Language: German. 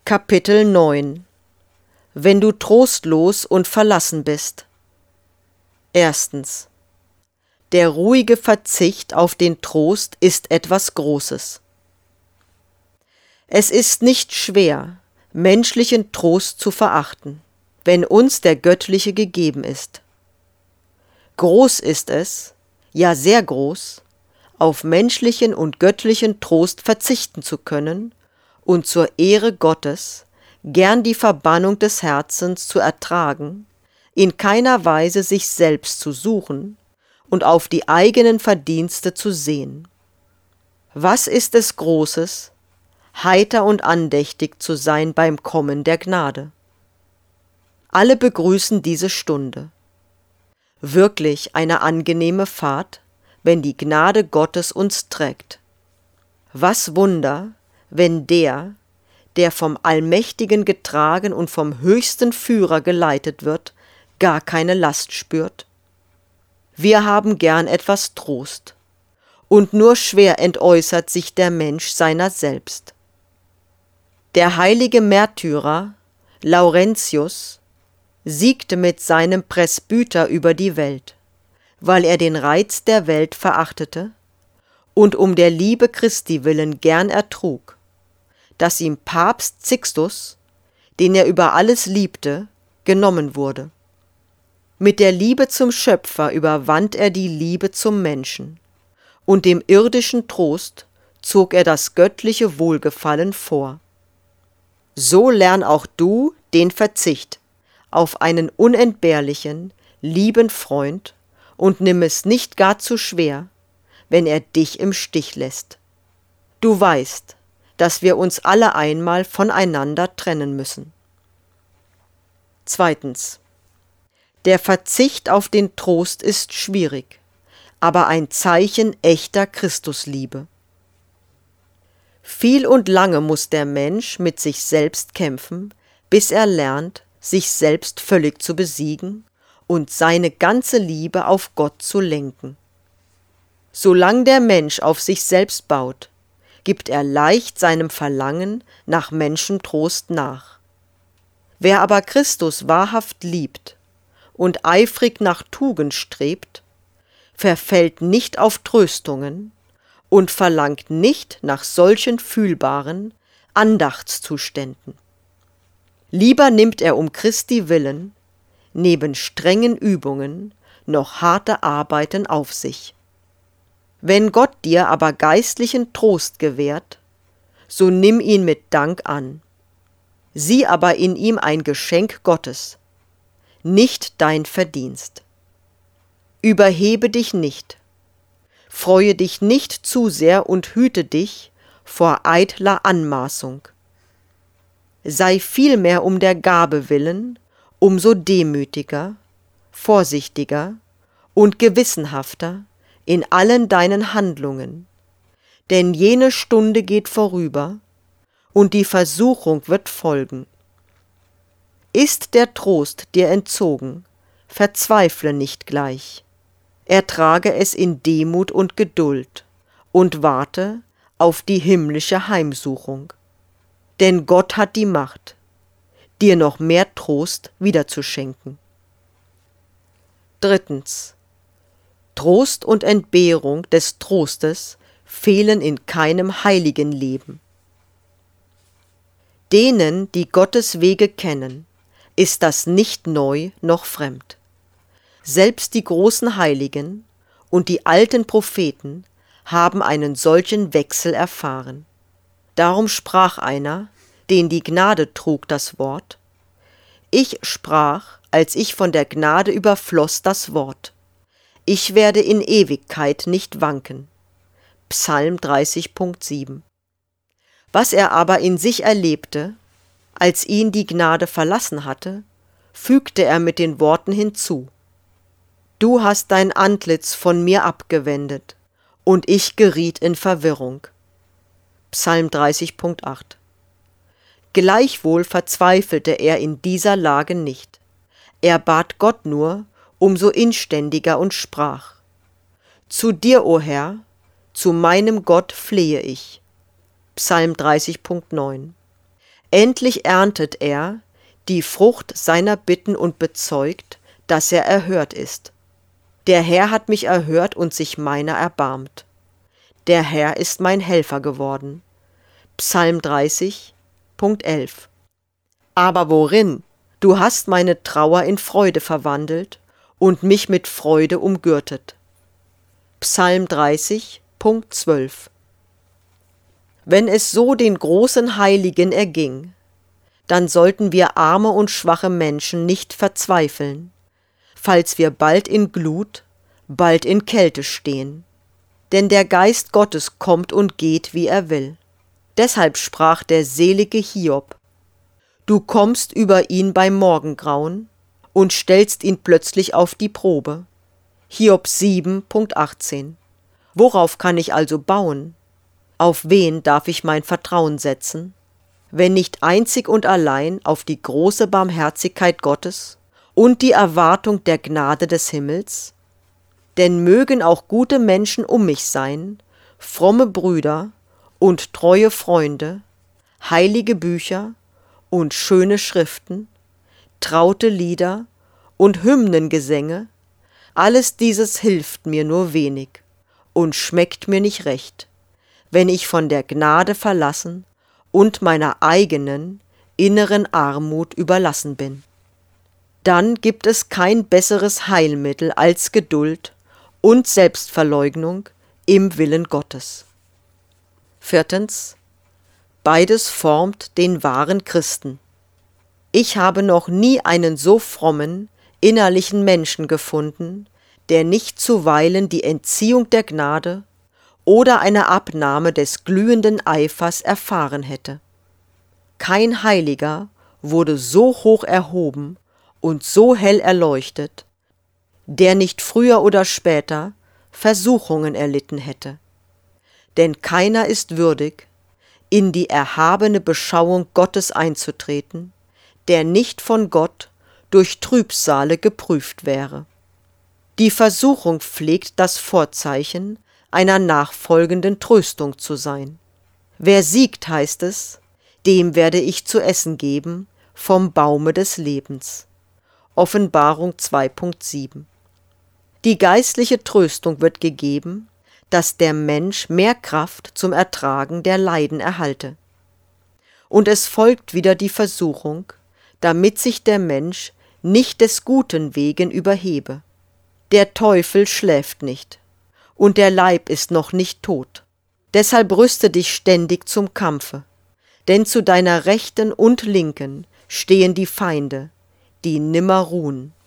Kapitel 9 Wenn du trostlos und verlassen bist. Erstens. Der ruhige Verzicht auf den Trost ist etwas Großes. Es ist nicht schwer, menschlichen Trost zu verachten, wenn uns der göttliche gegeben ist. Groß ist es, ja sehr groß, auf menschlichen und göttlichen Trost verzichten zu können und zur Ehre Gottes gern die Verbannung des Herzens zu ertragen, in keiner Weise sich selbst zu suchen und auf die eigenen Verdienste zu sehen. Was ist es Großes, heiter und andächtig zu sein beim Kommen der Gnade? Alle begrüßen diese Stunde. Wirklich eine angenehme Fahrt, wenn die Gnade Gottes uns trägt. Was Wunder, wenn der vom Allmächtigen getragen und vom höchsten Führer geleitet wird, gar keine Last spürt. Wir haben gern etwas Trost, und nur schwer entäußert sich der Mensch seiner selbst. Der heilige Märtyrer Laurentius siegte mit seinem Presbyter über die Welt, weil er den Reiz der Welt verachtete und um der Liebe Christi willen gern ertrug, dass ihm Papst Sixtus, den er über alles liebte, genommen wurde. Mit der Liebe zum Schöpfer überwand er die Liebe zum Menschen, und dem irdischen Trost zog er das göttliche Wohlgefallen vor. So lern auch du den Verzicht auf einen unentbehrlichen, lieben Freund und nimm es nicht gar zu schwer, wenn er dich im Stich lässt. Du weißt, dass wir uns alle einmal voneinander trennen müssen. Zweitens. Der Verzicht auf den Trost ist schwierig, aber ein Zeichen echter Christusliebe. Viel und lange muss der Mensch mit sich selbst kämpfen, bis er lernt, sich selbst völlig zu besiegen und seine ganze Liebe auf Gott zu lenken. Solange der Mensch auf sich selbst baut, gibt er leicht seinem Verlangen nach Menschentrost nach. Wer aber Christus wahrhaft liebt und eifrig nach Tugend strebt, verfällt nicht auf Tröstungen und verlangt nicht nach solchen fühlbaren Andachtszuständen. Lieber nimmt er um Christi willen, neben strengen Übungen, noch harte Arbeiten auf sich. Wenn Gott dir aber geistlichen Trost gewährt, so nimm ihn mit Dank an. Sieh aber in ihm ein Geschenk Gottes, nicht dein Verdienst. Überhebe dich nicht, freue dich nicht zu sehr und hüte dich vor eitler Anmaßung. Sei vielmehr um der Gabe willen umso demütiger, vorsichtiger und gewissenhafter in allen deinen Handlungen, denn jene Stunde geht vorüber und die Versuchung wird folgen. Ist der Trost dir entzogen, verzweifle nicht gleich, ertrage es in Demut und Geduld und warte auf die himmlische Heimsuchung, denn Gott hat die Macht, dir noch mehr Trost wiederzuschenken. Drittens. Trost und Entbehrung des Trostes fehlen in keinem heiligen Leben. Denen, die Gottes Wege kennen, ist das nicht neu noch fremd. Selbst die großen Heiligen und die alten Propheten haben einen solchen Wechsel erfahren. Darum sprach einer, den die Gnade trug, das Wort: Ich sprach, als ich von der Gnade überfloss, das Wort: Ich werde in Ewigkeit nicht wanken. Psalm 30,7. Was er aber in sich erlebte, als ihn die Gnade verlassen hatte, fügte er mit den Worten hinzu: Du hast dein Antlitz von mir abgewendet, und ich geriet in Verwirrung. Psalm 30,8. Gleichwohl verzweifelte er in dieser Lage nicht. Er bat Gott nur umso inständiger und sprach: Zu dir, o Herr, zu meinem Gott flehe ich. Psalm 30,9. Endlich erntet er die Frucht seiner Bitten und bezeugt, dass er erhört ist. Der Herr hat mich erhört und sich meiner erbarmt. Der Herr ist mein Helfer geworden. Psalm 30, Punkt 11. Aber worin? Du hast meine Trauer in Freude verwandelt und mich mit Freude umgürtet. Psalm 30, Punkt 12. Wenn es so den großen Heiligen erging, dann sollten wir arme und schwache Menschen nicht verzweifeln, falls wir bald in Glut, bald in Kälte stehen. Denn der Geist Gottes kommt und geht, wie er will. Deshalb sprach der selige Hiob: Du kommst über ihn beim Morgengrauen und stellst ihn plötzlich auf die Probe. Hiob 7, Punkt 18. Worauf kann ich also bauen? Auf wen darf ich mein Vertrauen setzen, wenn nicht einzig und allein auf die große Barmherzigkeit Gottes und die Erwartung der Gnade des Himmels? Denn mögen auch gute Menschen um mich sein, fromme Brüder und treue Freunde, heilige Bücher und schöne Schriften, traute Lieder und Hymnengesänge, alles dieses hilft mir nur wenig und schmeckt mir nicht recht, wenn ich von der Gnade verlassen und meiner eigenen inneren Armut überlassen bin. Dann gibt es kein besseres Heilmittel als Geduld und Selbstverleugnung im Willen Gottes. 4. Beides formt den wahren Christen. Ich habe noch nie einen so frommen, innerlichen Menschen gefunden, der nicht zuweilen die Entziehung der Gnade oder eine Abnahme des glühenden Eifers erfahren hätte. Kein Heiliger wurde so hoch erhoben und so hell erleuchtet, der nicht früher oder später Versuchungen erlitten hätte. Denn keiner ist würdig, in die erhabene Beschauung Gottes einzutreten, der nicht von Gott durch Trübsale geprüft wäre. Die Versuchung pflegt das Vorzeichen einer nachfolgenden Tröstung zu sein. Wer siegt, heißt es, dem werde ich zu essen geben vom Baume des Lebens. Offenbarung 2.7. Die geistliche Tröstung wird gegeben, dass der Mensch mehr Kraft zum Ertragen der Leiden erhalte. Und es folgt wieder die Versuchung, damit sich der Mensch nicht des Guten wegen überhebe. Der Teufel schläft nicht, und der Leib ist noch nicht tot. Deshalb rüste dich ständig zum Kampfe, denn zu deiner Rechten und Linken stehen die Feinde, die nimmer ruhen.